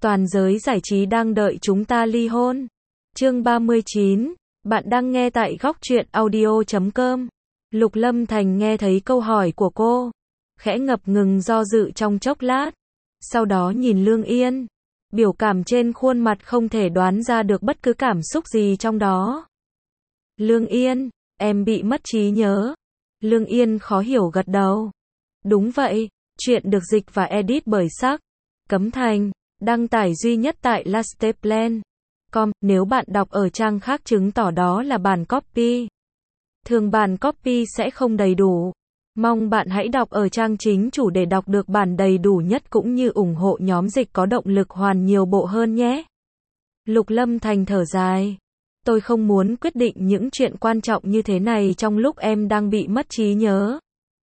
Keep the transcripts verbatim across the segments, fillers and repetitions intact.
Toàn giới giải trí đang đợi chúng ta ly hôn. Chương ba mươi chín. Bạn đang nghe tại góc truyện audio chấm com. Lục Lâm Thành nghe thấy câu hỏi của cô, khẽ ngập ngừng do dự trong chốc lát. Sau đó nhìn Lương Yên. Biểu cảm trên khuôn mặt không thể đoán ra được bất cứ cảm xúc gì trong đó. Lương Yên, em bị mất trí nhớ. Lương Yên khó hiểu gật đầu. Đúng vậy, chuyện được dịch và edit bởi Sắc Cấm Thành, đăng tải duy nhất tại lasteplan chấm com. Nếu bạn đọc ở trang khác chứng tỏ đó là bản copy. Thường bản copy sẽ không đầy đủ. Mong bạn hãy đọc ở trang chính chủ để đọc được bản đầy đủ nhất cũng như ủng hộ nhóm dịch có động lực hoàn nhiều bộ hơn nhé. Lục Lâm Thành thở dài. Tôi không muốn quyết định những chuyện quan trọng như thế này trong lúc em đang bị mất trí nhớ.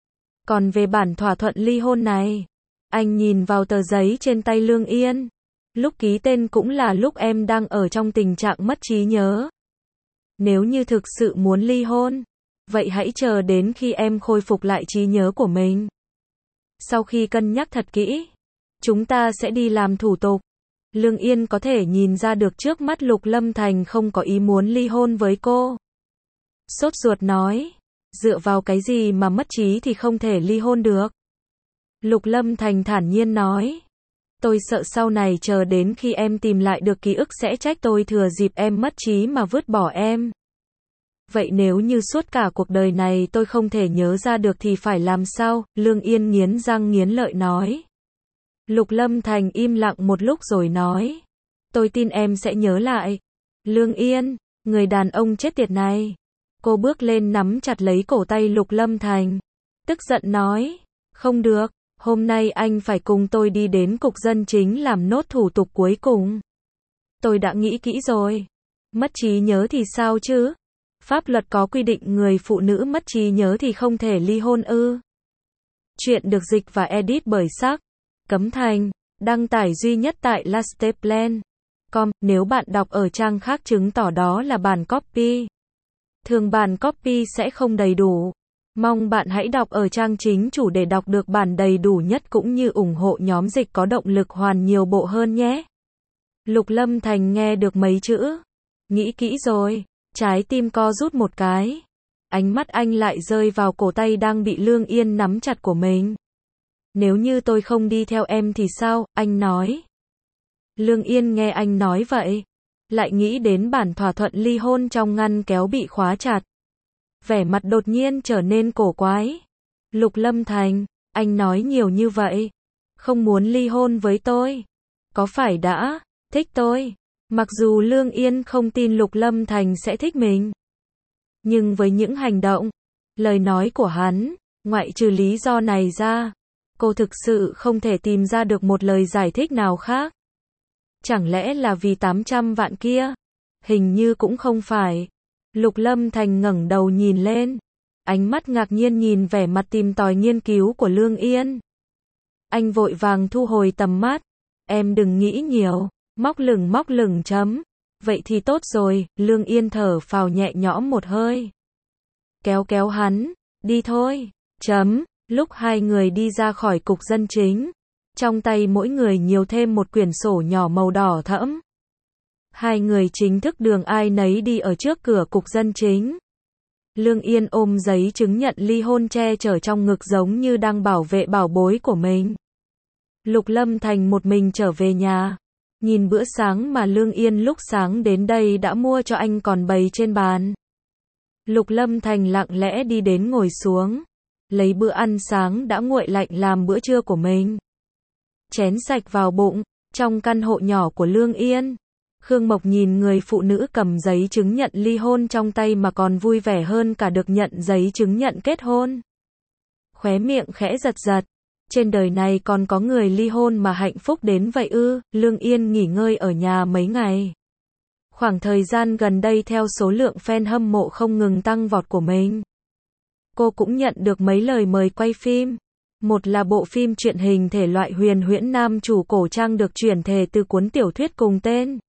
Còn về bản thỏa thuận ly hôn này, anh nhìn vào tờ giấy trên tay Lương Yên. Lúc ký tên cũng là lúc em đang ở trong tình trạng mất trí nhớ. Nếu như thực sự muốn ly hôn, vậy hãy chờ đến khi em khôi phục lại trí nhớ của mình. Sau khi cân nhắc thật kỹ, chúng ta sẽ đi làm thủ tục. Lương Yên có thể nhìn ra được trước mắt Lục Lâm Thành không có ý muốn ly hôn với cô. Sốt ruột nói, dựa vào cái gì mà mất trí thì không thể ly hôn được. Lục Lâm Thành thản nhiên nói, tôi sợ sau này chờ đến khi em tìm lại được ký ức sẽ trách tôi thừa dịp em mất trí mà vứt bỏ em. Vậy nếu như suốt cả cuộc đời này tôi không thể nhớ ra được thì phải làm sao? Lương Yên nghiến răng nghiến lợi nói. Lục Lâm Thành im lặng một lúc rồi nói, tôi tin em sẽ nhớ lại. Lương Yên, người đàn ông chết tiệt này. Cô bước lên nắm chặt lấy cổ tay Lục Lâm Thành, tức giận nói, không được, hôm nay anh phải cùng tôi đi đến cục dân chính làm nốt thủ tục cuối cùng. Tôi đã nghĩ kỹ rồi. Mất trí nhớ thì sao chứ? Pháp luật có quy định người phụ nữ mất trí nhớ thì không thể ly hôn ư? Chuyện được dịch và edit bởi Sắc Cấm Thành, đăng tải duy nhất tại lasteplan chấm com. Nếu bạn đọc ở trang khác chứng tỏ đó là bản copy. Thường bản copy sẽ không đầy đủ. Mong bạn hãy đọc ở trang chính chủ để đọc được bản đầy đủ nhất cũng như ủng hộ nhóm dịch có động lực hoàn nhiều bộ hơn nhé. Lục Lâm Thành nghe được mấy chữ, nghĩ kỹ rồi, trái tim co rút một cái. Ánh mắt anh lại rơi vào cổ tay đang bị Lương Yên nắm chặt của mình. Nếu như tôi không đi theo em thì sao? Anh nói. Lương Yên nghe anh nói vậy, lại nghĩ đến bản thỏa thuận ly hôn trong ngăn kéo bị khóa chặt. Vẻ mặt đột nhiên trở nên cổ quái. Lục Lâm Thành, anh nói nhiều như vậy, không muốn ly hôn với tôi, có phải đã thích tôi? Mặc dù Lương Yên không tin Lục Lâm Thành sẽ thích mình, nhưng với những hành động, lời nói của hắn, ngoại trừ lý do này ra, cô thực sự không thể tìm ra được một lời giải thích nào khác. Chẳng lẽ là vì tám trăm vạn kia? Hình như cũng không phải. Lục Lâm Thành ngẩng đầu nhìn lên, ánh mắt ngạc nhiên nhìn vẻ mặt tìm tòi nghiên cứu của Lương Yên. Anh vội vàng thu hồi tầm mắt. Em đừng nghĩ nhiều, móc lửng móc lửng chấm. Vậy thì tốt rồi, Lương Yên thở phào nhẹ nhõm một hơi. Kéo kéo hắn, đi thôi, chấm. Lúc hai người đi ra khỏi cục dân chính, trong tay mỗi người nhiều thêm một quyển sổ nhỏ màu đỏ thẫm. Hai người chính thức đường ai nấy đi ở trước cửa cục dân chính. Lương Yên ôm giấy chứng nhận ly hôn che chở trong ngực giống như đang bảo vệ bảo bối của mình. Lục Lâm Thành một mình trở về nhà, nhìn bữa sáng mà Lương Yên lúc sáng đến đây đã mua cho anh còn bày trên bàn. Lục Lâm Thành lặng lẽ đi đến ngồi xuống, lấy bữa ăn sáng đã nguội lạnh làm bữa trưa của mình. Chén sạch vào bụng, trong căn hộ nhỏ của Lương Yên, Khương Mộc nhìn người phụ nữ cầm giấy chứng nhận ly hôn trong tay mà còn vui vẻ hơn cả được nhận giấy chứng nhận kết hôn. Khóe miệng khẽ giật giật, trên đời này còn có người ly hôn mà hạnh phúc đến vậy ư? Lương Yên nghỉ ngơi ở nhà mấy ngày. Khoảng thời gian gần đây theo số lượng fan hâm mộ không ngừng tăng vọt của mình, cô cũng nhận được mấy lời mời quay phim. Một là bộ phim truyện hình thể loại huyền huyễn nam chủ cổ trang được chuyển thể từ cuốn tiểu thuyết cùng tên.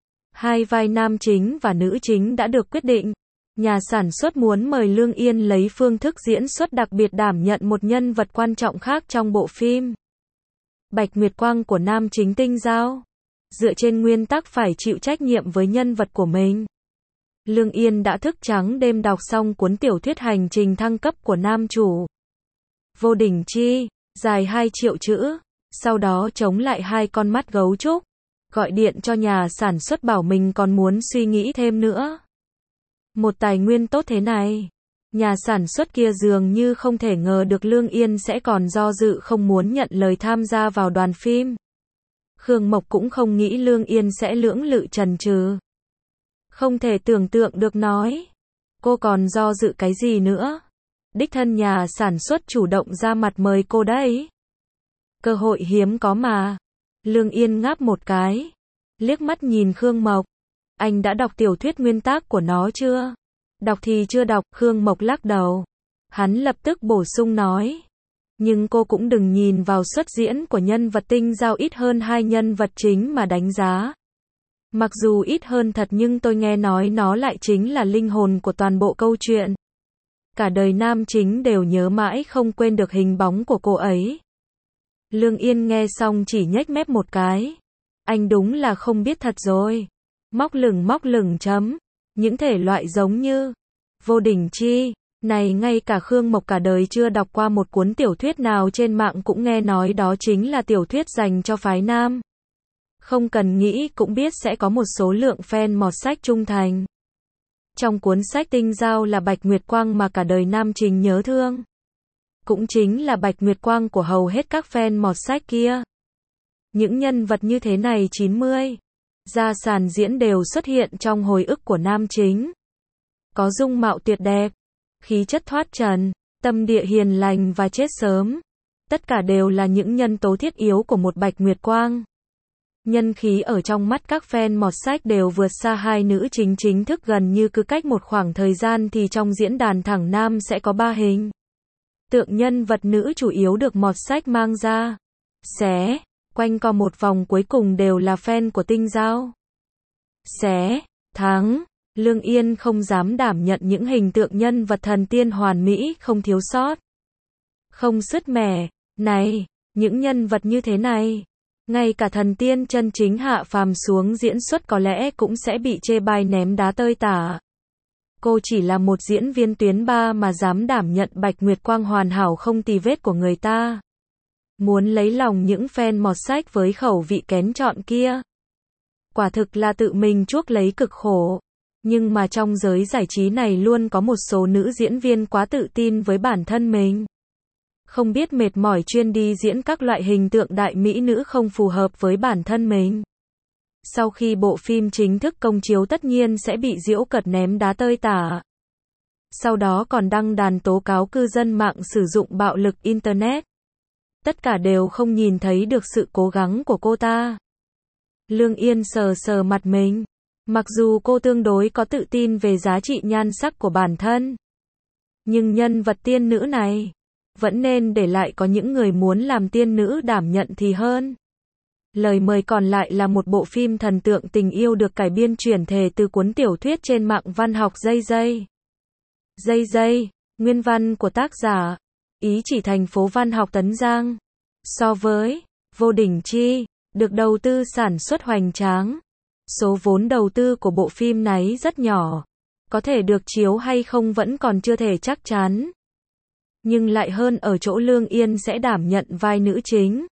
Hai vai nam chính và nữ chính đã được quyết định. Nhà sản xuất muốn mời Lương Yên lấy phương thức diễn xuất đặc biệt đảm nhận một nhân vật quan trọng khác trong bộ phim. Bạch Nguyệt Quang của nam chính Tinh Giao. dựa trên nguyên tắc phải chịu trách nhiệm với nhân vật của mình. Lương Yên đã thức trắng đêm đọc xong cuốn tiểu thuyết hành trình thăng cấp của nam chủ Vô Đỉnh Chi, dài hai triệu chữ, sau đó chống lại hai con mắt gấu trúc, gọi điện cho nhà sản xuất bảo mình còn muốn suy nghĩ thêm nữa. Một tài nguyên tốt thế này, nhà sản xuất kia dường như không thể ngờ được Lương Yên sẽ còn do dự không muốn nhận lời tham gia vào đoàn phim. Khương Mộc cũng không nghĩ Lương Yên sẽ lưỡng lự chần chừ. Không thể tưởng tượng được nói. Cô còn do dự cái gì nữa? Đích thân nhà sản xuất chủ động ra mặt mời cô đấy. Cơ hội hiếm có mà. Lương Yên ngáp một cái. Liếc mắt nhìn Khương Mộc. Anh đã đọc tiểu thuyết nguyên tác của nó chưa? Đọc thì chưa đọc, Khương Mộc lắc đầu. Hắn lập tức bổ sung nói. Nhưng cô cũng đừng nhìn vào xuất diễn của nhân vật tinh giao ít hơn hai nhân vật chính mà đánh giá. Mặc dù ít hơn thật nhưng tôi nghe nói nó lại chính là linh hồn của toàn bộ câu chuyện. Cả đời nam chính đều nhớ mãi không quên được hình bóng của cô ấy. Lương Yên nghe xong chỉ nhếch mép một cái. Anh đúng là không biết thật rồi. Móc lửng móc lửng chấm. Những thể loại giống như Vô Đỉnh Chi, này ngay cả Khương Mộc cả đời chưa đọc qua một cuốn tiểu thuyết nào trên mạng cũng nghe nói đó chính là tiểu thuyết dành cho phái nam. Không cần nghĩ cũng biết sẽ có một số lượng fan mọt sách trung thành. Trong cuốn sách tinh giao là Bạch Nguyệt Quang mà cả đời nam chính nhớ thương. Cũng chính là Bạch Nguyệt Quang của hầu hết các fan mọt sách kia. Những nhân vật như thế này chín mươi ra sàn diễn đều xuất hiện trong hồi ức của nam chính. Có dung mạo tuyệt đẹp, khí chất thoát trần, tâm địa hiền lành và chết sớm. Tất cả đều là những nhân tố thiết yếu của một Bạch Nguyệt Quang. Nhân khí ở trong mắt các fan mọt sách đều vượt xa hai nữ chính chính thức, gần như cứ cách một khoảng thời gian thì trong diễn đàn thẳng nam sẽ có ba hình tượng nhân vật nữ chủ yếu được mọt sách mang ra. Xé, quanh co một vòng cuối cùng đều là fan của tinh giao. Xé, thắng, Lương Yên không dám đảm nhận những hình tượng nhân vật thần tiên hoàn mỹ không thiếu sót. Không sứt mẻ, này, những nhân vật như thế này. Ngay cả thần tiên chân chính hạ phàm xuống diễn xuất có lẽ cũng sẽ bị chê bai ném đá tơi tả. Cô chỉ là một diễn viên tuyến ba mà dám đảm nhận Bạch Nguyệt Quang hoàn hảo không tì vết của người ta. Muốn lấy lòng những fan mọt sách với khẩu vị kén chọn kia. Quả thực là tự mình chuốc lấy cực khổ. Nhưng mà trong giới giải trí này luôn có một số nữ diễn viên quá tự tin với bản thân mình. Không biết mệt mỏi chuyên đi diễn các loại hình tượng đại mỹ nữ không phù hợp với bản thân mình. Sau khi bộ phim chính thức công chiếu tất nhiên sẽ bị giễu cợt ném đá tơi tả. Sau đó còn đăng đàn tố cáo cư dân mạng sử dụng bạo lực Internet. Tất cả đều không nhìn thấy được sự cố gắng của cô ta. Lương Yên sờ sờ mặt mình. Mặc dù cô tương đối có tự tin về giá trị nhan sắc của bản thân. Nhưng nhân vật tiên nữ này vẫn nên để lại có những người muốn làm tiên nữ đảm nhận thì hơn. Lời mời còn lại là một bộ phim thần tượng tình yêu được cải biên chuyển thể từ cuốn tiểu thuyết trên mạng văn học Dây Dây. Dây Dây, nguyên văn của tác giả, ý chỉ thành phố văn học Tấn Giang. So với Vô Đỉnh Chi, được đầu tư sản xuất hoành tráng. Số vốn đầu tư của bộ phim này rất nhỏ. Có thể được chiếu hay không vẫn còn chưa thể chắc chắn. Nhưng lại hơn ở chỗ Lương Yên sẽ đảm nhận vai nữ chính.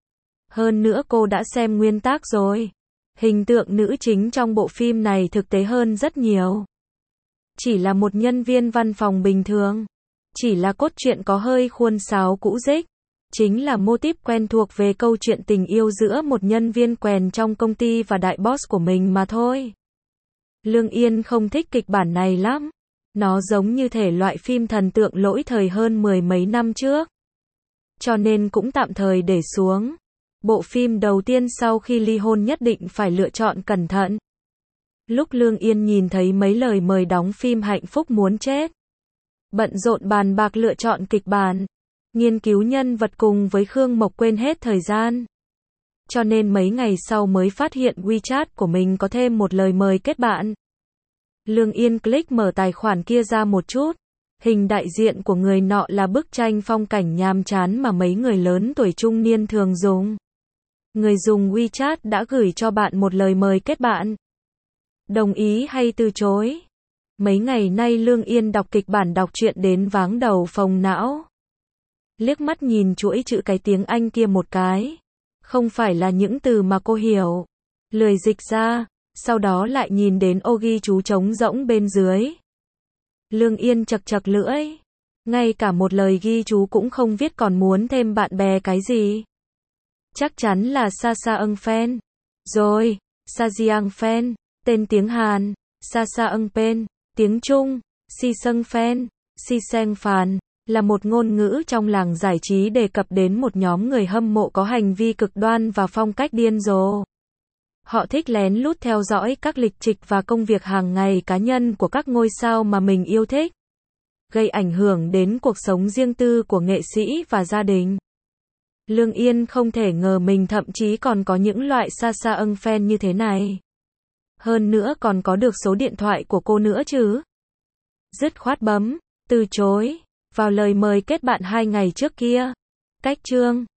Hơn nữa cô đã xem nguyên tác rồi. Hình tượng nữ chính trong bộ phim này thực tế hơn rất nhiều. Chỉ là một nhân viên văn phòng bình thường. Chỉ là cốt truyện có hơi khuôn sáo cũ rích. Chính là mô típ quen thuộc về câu chuyện tình yêu giữa một nhân viên quèn trong công ty và đại boss của mình mà thôi. Lương Yên không thích kịch bản này lắm. Nó giống như thể loại phim thần tượng lỗi thời hơn mười mấy năm trước. Cho nên cũng tạm thời để xuống. Bộ phim đầu tiên sau khi ly hôn nhất định phải lựa chọn cẩn thận. Lúc Lương Yên nhìn thấy mấy lời mời đóng phim Hạnh phúc muốn chết. Bận rộn bàn bạc lựa chọn kịch bản. Nghiên cứu nhân vật cùng với Khương Mộc quên hết thời gian. Cho nên mấy ngày sau mới phát hiện WeChat của mình có thêm một lời mời kết bạn. Lương Yên click mở tài khoản kia ra một chút. Hình đại diện của người nọ là bức tranh phong cảnh nhàm chán mà mấy người lớn tuổi trung niên thường dùng. Người dùng WeChat đã gửi cho bạn một lời mời kết bạn. Đồng ý hay từ chối? Mấy ngày nay Lương Yên đọc kịch bản đọc truyện đến váng đầu phồng não. Liếc mắt nhìn chuỗi chữ cái tiếng Anh kia một cái. Không phải là những từ mà cô hiểu. Lười dịch ra, sau đó lại nhìn đến ô ghi chú trống rỗng bên dưới. Lương Yên chật chật lưỡi. Ngay cả một lời ghi chú cũng không viết còn muốn thêm bạn bè cái gì. Chắc chắn là Sa Sa Ưng Fan. Rồi, Sa Jiang Fan, tên tiếng Hàn, Sa Sa Ưng Pen, tiếng Trung, Si Seng Fan, Si Seng Phàn, là một ngôn ngữ trong làng giải trí đề cập đến một nhóm người hâm mộ có hành vi cực đoan và phong cách điên rồ. Họ thích lén lút theo dõi các lịch trình và công việc hàng ngày cá nhân của các ngôi sao mà mình yêu thích, gây ảnh hưởng đến cuộc sống riêng tư của nghệ sĩ và gia đình. Lương Yên không thể ngờ mình thậm chí còn có những loại Sa Sa Ưng Fan như thế này. Hơn nữa còn có được số điện thoại của cô nữa chứ. Dứt khoát bấm từ chối vào lời mời kết bạn hai ngày trước kia. Cách chương